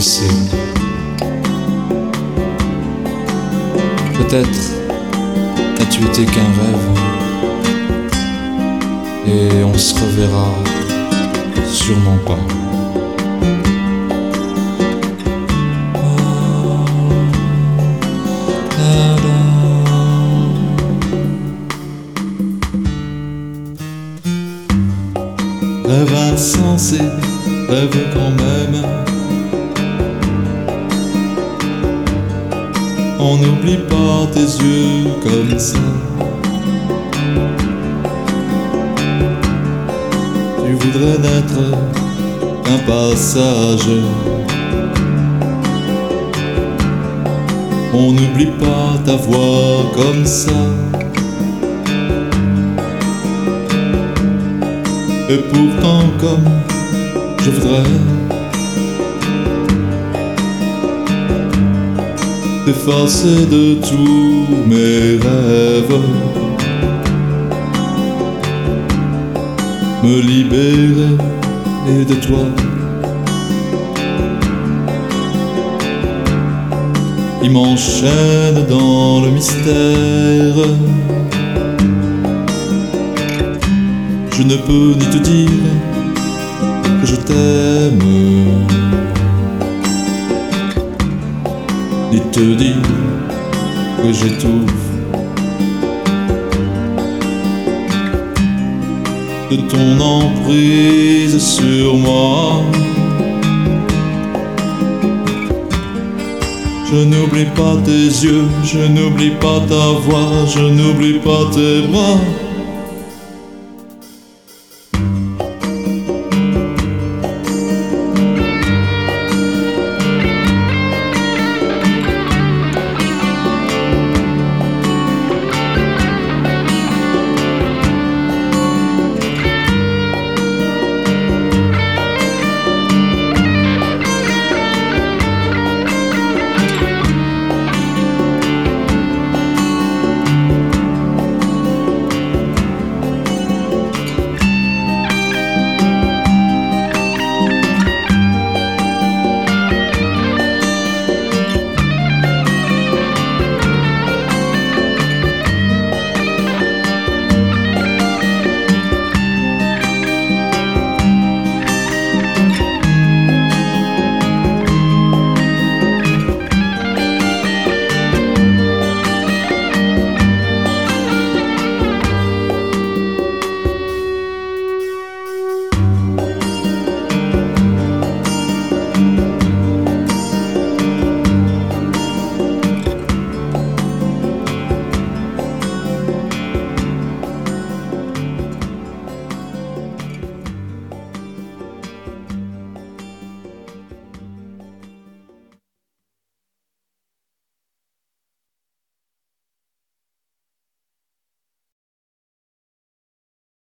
sais. Peut-être as-tu été qu'un rêve, et on se reverra sûrement pas. Rêve insensé, rêve quand même. On n'oublie pas tes yeux comme ça. Tu voudrais n'être qu'un passage. On n'oublie pas ta voix comme ça. Et pourtant comme je voudrais t'effacer de tous mes rêves, me libérer de toi. Il m'enchaîne dans le mystère. Je ne peux ni te dire que je t'aime, ni te dire que j'étouffe de ton emprise sur moi. Je n'oublie pas tes yeux, je n'oublie pas ta voix, je n'oublie pas tes bras.